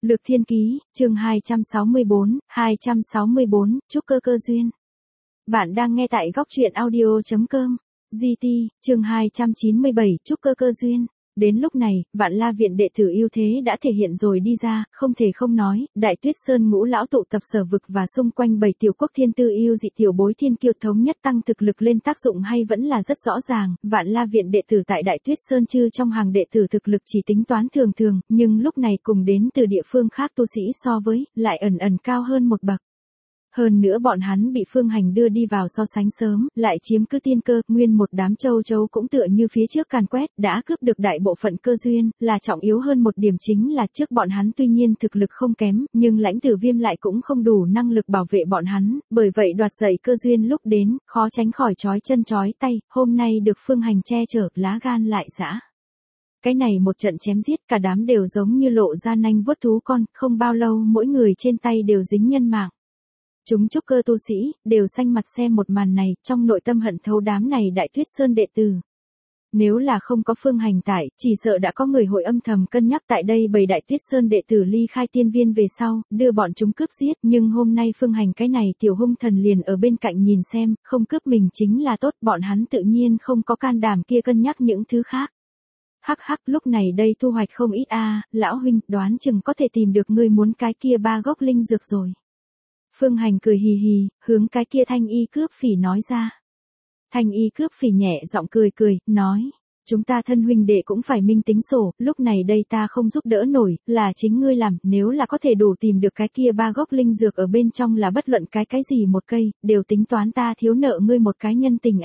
Lược Thiên Ký, chương 264, trúc cơ cơ duyên. Bạn đang nghe tại góc truyện audio.com. GT, chương 297, trúc cơ cơ duyên. Đến lúc này, Vạn La Viện đệ tử ưu thế đã thể hiện rồi đi ra, không thể không nói, Đại Tuyết Sơn ngũ lão tụ tập Sở Vực và xung quanh 7 tiểu quốc thiên tư yêu dị tiểu bối thiên kiêu thống nhất tăng thực lực lên tác dụng hay vẫn là rất rõ ràng. Vạn La Viện đệ tử tại Đại Tuyết Sơn chư trong hàng đệ tử thực lực chỉ tính toán thường thường, nhưng lúc này cùng đến từ địa phương khác tu sĩ so với, lại ẩn cao hơn một bậc. Hơn nữa bọn hắn bị Phương Hành đưa đi vào so sánh sớm, lại chiếm cứ tiên cơ, nguyên một đám châu chấu cũng tựa như phía trước càn quét, đã cướp được đại bộ phận cơ duyên, là trọng yếu hơn một điểm chính là trước bọn hắn tuy nhiên thực lực không kém, nhưng Lãnh Tử Viêm lại cũng không đủ năng lực bảo vệ bọn hắn, bởi vậy đoạt dậy cơ duyên lúc đến, khó tránh khỏi trói chân trói tay, hôm nay được Phương Hành che chở, lá gan lại giã. Cái này một trận chém giết cả đám đều giống như lộ ra nanh vuốt thú con, không bao lâu mỗi người trên tay đều dính nhân mạng. Chúng trúc cơ tu sĩ, đều xanh mặt xem một màn này, trong nội tâm hận thấu đám này Đại Tuyết Sơn đệ tử. Nếu là không có Phương Hành tại, chỉ sợ đã có người hội âm thầm cân nhắc tại đây bầy Đại Tuyết Sơn đệ tử ly khai tiên viên về sau, đưa bọn chúng cướp giết, nhưng hôm nay Phương Hành cái này tiểu hung thần liền ở bên cạnh nhìn xem, không cướp mình chính là tốt, bọn hắn tự nhiên không có can đảm kia cân nhắc những thứ khác. Hắc hắc, lúc này đây thu hoạch không ít lão huynh, đoán chừng có thể tìm được người muốn cái kia 3 gốc linh dược rồi. Phương Hành cười hì hì, hướng cái kia Thanh Y cướp phỉ nói ra. Thanh Y cướp phỉ nhẹ giọng cười, nói, chúng ta thân huynh đệ cũng phải minh tính sổ, lúc này đây ta không giúp đỡ nổi, là chính ngươi làm, nếu là có thể đủ tìm được cái kia 3 gốc linh dược ở bên trong là bất luận cái gì một cây, đều tính toán ta thiếu nợ ngươi một cái nhân tình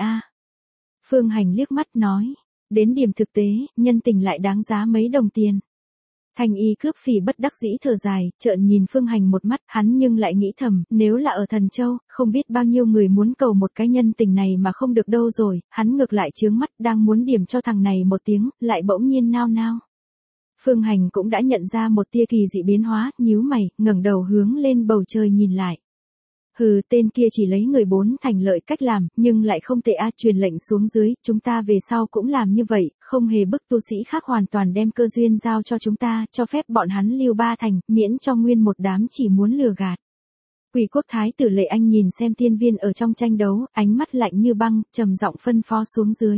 Phương Hành liếc mắt nói, đến điểm thực tế, nhân tình lại đáng giá mấy đồng tiền. Thanh Y cướp phỉ bất đắc dĩ thở dài, trợn nhìn Phương Hành một mắt, hắn nhưng lại nghĩ thầm, nếu là ở Thần Châu, không biết bao nhiêu người muốn cầu một cái nhân tình này mà không được đâu rồi, hắn ngược lại chướng mắt, đang muốn điểm cho thằng này một tiếng, lại bỗng nhiên nao nao. Phương Hành cũng đã nhận ra một tia kỳ dị biến hóa, nhíu mày, ngẩng đầu hướng lên bầu trời nhìn lại. Hừ, tên kia chỉ lấy người 4 thành lợi cách làm, nhưng lại không tệ truyền lệnh xuống dưới, chúng ta về sau cũng làm như vậy, không hề bức tu sĩ khác hoàn toàn đem cơ duyên giao cho chúng ta, cho phép bọn hắn lưu 3 thành, miễn cho nguyên một đám chỉ muốn lừa gạt. Quỷ Quốc Thái tử Lệ Anh nhìn xem tiên viên ở trong tranh đấu, ánh mắt lạnh như băng, trầm giọng phân phó xuống dưới.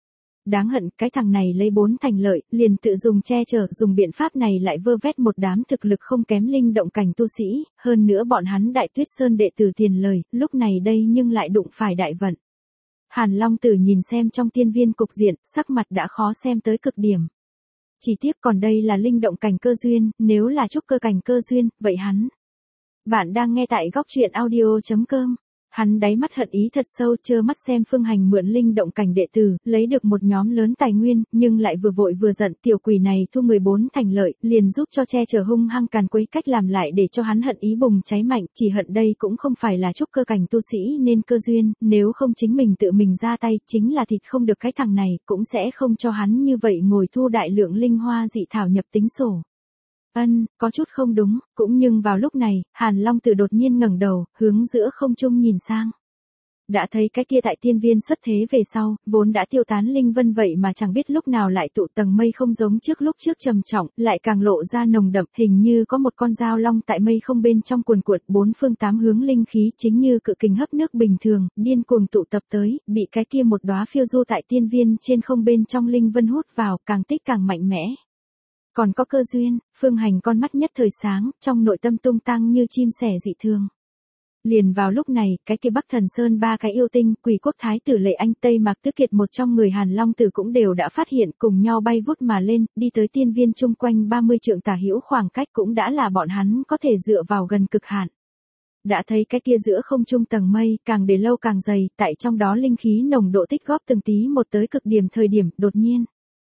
Đáng hận, cái thằng này lấy 4 thành lợi, liền tự dùng che chở, dùng biện pháp này lại vơ vét một đám thực lực không kém linh động cảnh tu sĩ, hơn nữa bọn hắn Đại Tuyết Sơn đệ tử tiền lời, lúc này đây nhưng lại đụng phải đại vận. Hàn Long Tử nhìn xem trong tiên viên cục diện, sắc mặt đã khó xem tới cực điểm. Chỉ tiếc còn đây là linh động cảnh cơ duyên, nếu là trúc cơ cảnh cơ duyên, vậy hắn. Bạn đang nghe tại góc truyện audio.com. Hắn đáy mắt hận ý thật sâu, trơ mắt xem Phương Hành mượn linh động cảnh đệ tử, lấy được một nhóm lớn tài nguyên, nhưng lại vừa vội vừa giận, tiểu quỷ này thu 14 thành lợi, liền giúp cho che chở hung hăng càn quấy cách làm lại để cho hắn hận ý bùng cháy mạnh, chỉ hận đây cũng không phải là trúc cơ cảnh tu sĩ nên cơ duyên, nếu không chính mình tự mình ra tay, chính là thịt không được cái thằng này, cũng sẽ không cho hắn như vậy ngồi thu đại lượng linh hoa dị thảo nhập tính sổ. Có chút không đúng, cũng nhưng vào lúc này, Hàn Long Tử đột nhiên ngẩng đầu, hướng giữa không trung nhìn sang. Đã thấy cái kia tại tiên viên xuất thế về sau, vốn đã tiêu tán linh vân vậy mà chẳng biết lúc nào lại tụ tầng mây không giống trước lúc trước trầm trọng, lại càng lộ ra nồng đậm, hình như có một con dao long tại mây không bên trong cuồn cuộn, 4 phương 8 hướng linh khí chính như cự kình hấp nước bình thường, điên cuồng tụ tập tới, bị cái kia một đóa phiêu du tại tiên viên trên không bên trong linh vân hút vào, càng tích càng mạnh mẽ. Còn có cơ duyên, Phương Hành con mắt nhất thời sáng, trong nội tâm tung tăng như chim sẻ dị thường. Liền vào lúc này, cái kia Bắc Thần Sơn 3 cái yêu tinh, Quỷ Quốc Thái tử Lệ Anh, Tây Mạc Tứ Kiệt một trong người Hàn Long Tử cũng đều đã phát hiện, cùng nhau bay vút mà lên, đi tới tiên viên chung quanh 30 trượng tả hữu khoảng cách cũng đã là bọn hắn có thể dựa vào gần cực hạn. Đã thấy cái kia giữa không trung tầng mây, càng để lâu càng dày, tại trong đó linh khí nồng độ tích góp từng tí một tới cực điểm thời điểm, đột nhiên.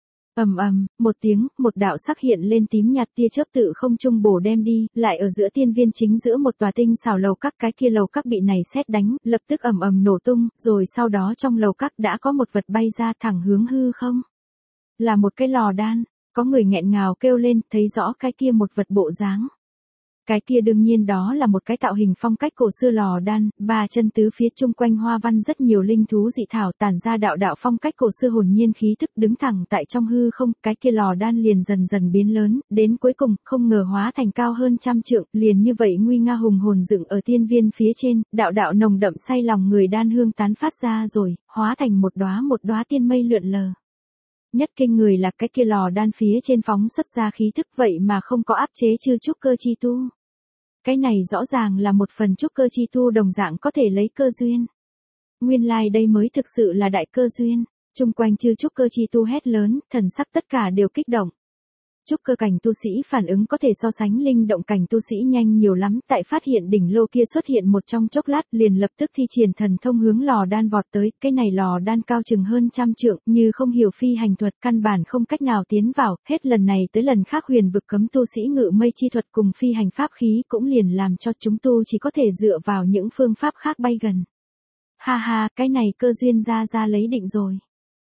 Một tiếng, một đạo sắc hiện lên tím nhạt tia chớp tự không trung bổ đem đi, lại ở giữa tiên viên chính giữa một tòa tinh xảo lầu các, cái kia lầu các bị này sét đánh, lập tức nổ tung, rồi sau đó trong lầu các đã có một vật bay ra thẳng hướng hư không. Là một cái lò đan, có người nghẹn ngào kêu lên, thấy rõ cái kia một vật bộ dáng. Cái kia đương nhiên đó là một cái tạo hình phong cách cổ xưa lò đan, ba chân tứ phía chung quanh hoa văn rất nhiều linh thú dị thảo tản ra đạo đạo phong cách cổ xưa hồn nhiên khí thức đứng thẳng tại trong hư không, cái kia lò đan liền dần dần biến lớn, đến cuối cùng không ngờ hóa thành cao hơn 100 trượng, liền như vậy nguy nga hùng hồn dựng ở tiên viên phía trên, đạo đạo nồng đậm say lòng người đan hương tán phát ra rồi, hóa thành một đóa tiên mây lượn lờ. Nhất kinh người là cái kia lò đan phía trên phóng xuất ra khí thức vậy mà không có áp chế chư trúc cơ chi tu. Cái này rõ ràng là một phần trúc cơ chi tu đồng dạng có thể lấy cơ duyên. Nguyên lai đây mới thực sự là đại cơ duyên. Chung quanh chư trúc cơ chi tu hét lớn, thần sắc tất cả đều kích động. Trúc cơ cảnh tu sĩ phản ứng có thể so sánh linh động cảnh tu sĩ nhanh nhiều lắm, tại phát hiện đỉnh lô kia xuất hiện một trong chốc lát liền lập tức thi triển thần thông hướng lò đan vọt tới, cái này lò đan cao chừng hơn 100 trượng, như không hiểu phi hành thuật căn bản không cách nào tiến vào, hết lần này tới lần khác huyền vực cấm tu sĩ ngự mây chi thuật cùng phi hành pháp khí cũng liền làm cho chúng tu chỉ có thể dựa vào những phương pháp khác bay gần. Ha ha, cái này cơ duyên ra lấy định rồi.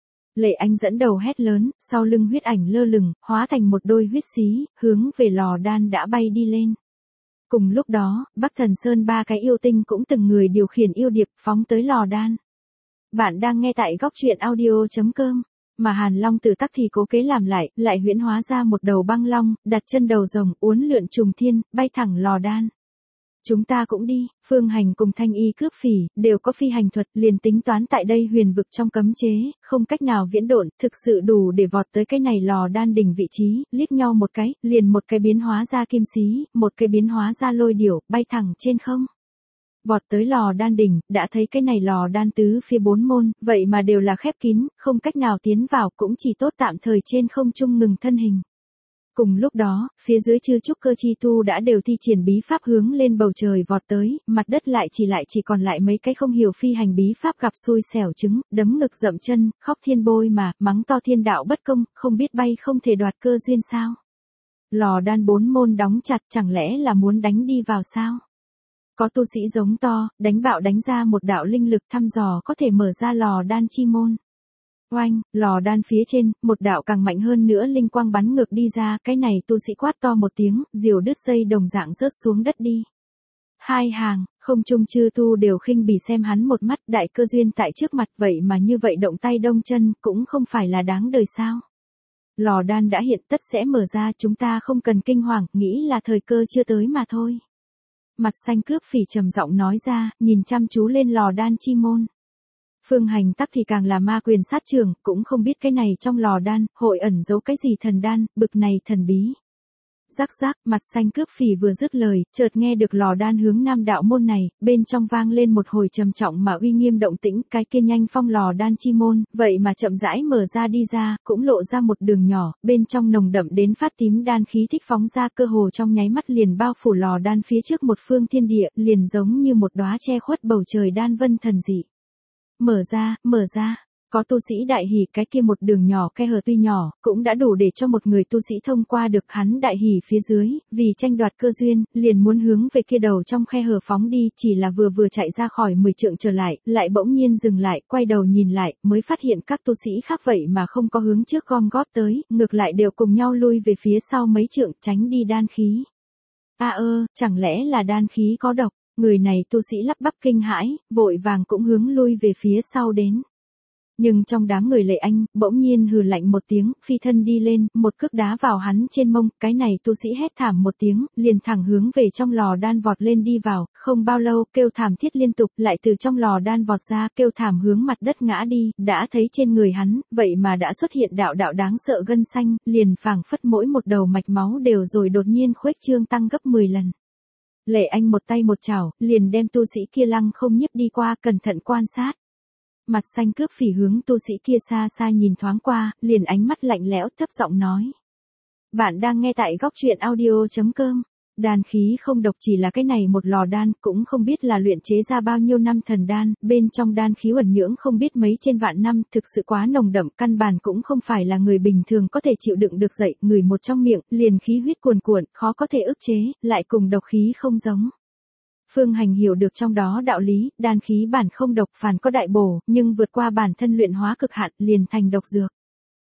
Lệ Anh dẫn đầu hét lớn, sau lưng huyết ảnh lơ lửng, hóa thành một đôi huyết xí, hướng về lò đan đã bay đi lên. Cùng lúc đó, Bắc Thần Sơn ba cái yêu tinh cũng từng người điều khiển yêu điệp phóng tới lò đan. Bạn đang nghe tại góc truyện audio.com, mà Hàn Long Tử tắc thì cố kế làm lại huyễn hóa ra một đầu băng long, đặt chân đầu rồng, uốn lượn trùng thiên, bay thẳng lò đan. Chúng ta cũng đi, Phương Hành cùng Thanh Y Cướp Phỉ, đều có phi hành thuật, liền tính toán tại đây huyền vực trong cấm chế, không cách nào viễn độn, thực sự đủ để vọt tới cái này lò đan đỉnh vị trí, liếc nhau một cái, liền một cái biến hóa ra kim xí, một cái biến hóa ra lôi điểu, bay thẳng trên không. Vọt tới lò đan đỉnh, đã thấy cái này lò đan tứ phía 4 môn, vậy mà đều là khép kín, không cách nào tiến vào, cũng chỉ tốt tạm thời trên không trung ngừng thân hình. Cùng lúc đó, phía dưới chư trúc cơ chi tu đã đều thi triển bí pháp hướng lên bầu trời vọt tới, mặt đất lại chỉ còn lại mấy cái không hiểu phi hành bí pháp gặp xui xẻo trứng, đấm ngực dậm chân, khóc thiên bôi mà, mắng to thiên đạo bất công, không biết bay không thể đoạt cơ duyên sao. Lò đan 4 môn đóng chặt chẳng lẽ là muốn đánh đi vào sao? Có tu sĩ giống to, đánh bạo đánh ra một đạo linh lực thăm dò có thể mở ra lò đan chi môn. Oanh, lò đan phía trên, một đạo càng mạnh hơn nữa linh quang bắn ngược đi ra, cái này tu sĩ quát to một tiếng, diều đứt dây đồng dạng rớt xuống đất đi. Hai hàng, không trung chư tu đều khinh bỉ xem hắn một mắt, đại cơ duyên tại trước mặt vậy mà như vậy động tay đông chân, cũng không phải là đáng đời sao. Lò đan đã hiện tất sẽ mở ra, chúng ta không cần kinh hoàng, nghĩ là thời cơ chưa tới mà thôi. Mặt xanh Cướp Phỉ trầm giọng nói ra, nhìn chăm chú lên lò đan chi môn. Phương Hành tắc thì càng là ma quyền sát trưởng, cũng không biết cái này trong lò đan, hội ẩn giấu cái gì thần đan, bực này thần bí. Rắc rắc, mặt xanh Cướp Phỉ vừa dứt lời, chợt nghe được lò đan hướng nam đạo môn này, bên trong vang lên một hồi trầm trọng mà uy nghiêm động tĩnh, cái kia nhanh phong lò đan chi môn, vậy mà chậm rãi mở ra đi ra, cũng lộ ra một đường nhỏ, bên trong nồng đậm đến phát tím đan khí thích phóng ra, cơ hồ trong nháy mắt liền bao phủ lò đan phía trước một phương thiên địa, liền giống như một đóa che khuất bầu trời đan vân thần dị. Mở ra, có tu sĩ đại hỉ, cái kia một đường nhỏ khe hở tuy nhỏ, cũng đã đủ để cho một người tu sĩ thông qua được. Hắn đại hỉ phía dưới, vì tranh đoạt cơ duyên, liền muốn hướng về kia đầu trong khe hở phóng đi, chỉ là vừa chạy ra khỏi 10 trượng trở lại bỗng nhiên dừng lại, quay đầu nhìn lại, mới phát hiện các tu sĩ khác vậy mà không có hướng trước gom góp tới, ngược lại đều cùng nhau lui về phía sau mấy trượng, tránh đi đan khí. Chẳng lẽ là đan khí có độc? Người này tu sĩ lắp bắp kinh hãi, vội vàng cũng hướng lui về phía sau đến. Nhưng trong đám người Lệ Anh, bỗng nhiên hừ lạnh một tiếng, phi thân đi lên, một cước đá vào hắn trên mông, cái này tu sĩ hét thảm một tiếng, liền thẳng hướng về trong lò đan vọt lên đi vào, không bao lâu, kêu thảm thiết liên tục, lại từ trong lò đan vọt ra, kêu thảm hướng mặt đất ngã đi, đã thấy trên người hắn, vậy mà đã xuất hiện đạo đạo đáng sợ gân xanh, liền phảng phất mỗi một đầu mạch máu đều rồi đột nhiên khuếch trương tăng gấp 10 lần. Lệ Anh một tay một chảo, liền đem tu sĩ kia lăng không nhiếp đi qua, cẩn thận quan sát. Mặt xanh Cướp Phỉ hướng tu sĩ kia xa xa nhìn thoáng qua, liền ánh mắt lạnh lẽo thấp giọng nói. Bạn đang nghe tại góc truyện audio.com. Đan khí không độc, chỉ là cái này một lò đan, cũng không biết là luyện chế ra bao nhiêu năm thần đan, bên trong đan khí uẩn nhưỡng không biết mấy trên vạn năm, thực sự quá nồng đậm, căn bản cũng không phải là người bình thường có thể chịu đựng được dậy, người một trong miệng, liền khí huyết cuồn cuộn, khó có thể ức chế, lại cùng độc khí không giống. Phương Hành hiểu được trong đó đạo lý, đan khí bản không độc, phản có đại bổ, nhưng vượt qua bản thân luyện hóa cực hạn, liền thành độc dược.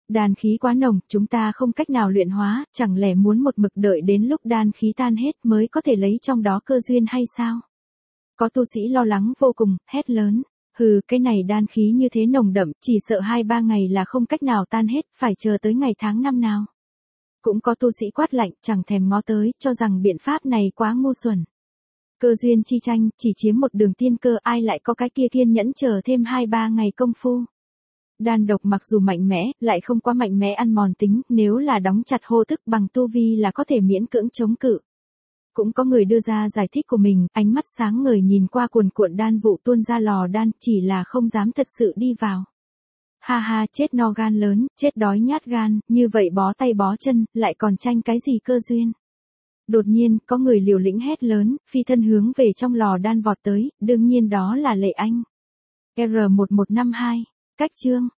Đan khí quá nồng, chúng ta không cách nào luyện hóa, chẳng lẽ muốn một mực đợi đến lúc đan khí tan hết mới có thể lấy trong đó cơ duyên hay sao? Có tu sĩ lo lắng vô cùng, hét lớn. Hừ, cái này đan khí như thế nồng đậm, chỉ sợ 2-3 ngày là không cách nào tan hết, phải chờ tới ngày tháng năm nào. Cũng có tu sĩ quát lạnh, chẳng thèm ngó tới, cho rằng biện pháp này quá ngu xuẩn. Cơ duyên chi tranh, chỉ chiếm một đường tiên cơ, ai lại có cái kia kiên nhẫn chờ thêm 2-3 ngày công phu. Đan độc mặc dù mạnh mẽ, lại không quá mạnh mẽ ăn mòn tính, nếu là đóng chặt hô thức bằng tu vi là có thể miễn cưỡng chống cự. Cũng có người đưa ra giải thích của mình, ánh mắt sáng ngời nhìn qua cuồn cuộn đan vụ tuôn ra lò đan, chỉ là không dám thật sự đi vào. Ha ha, chết no gan lớn, chết đói nhát gan, như vậy bó tay bó chân, lại còn tranh cái gì cơ duyên. Đột nhiên, có người liều lĩnh hét lớn, phi thân hướng về trong lò đan vọt tới, đương nhiên đó là Lệ Anh. R1152, cách chương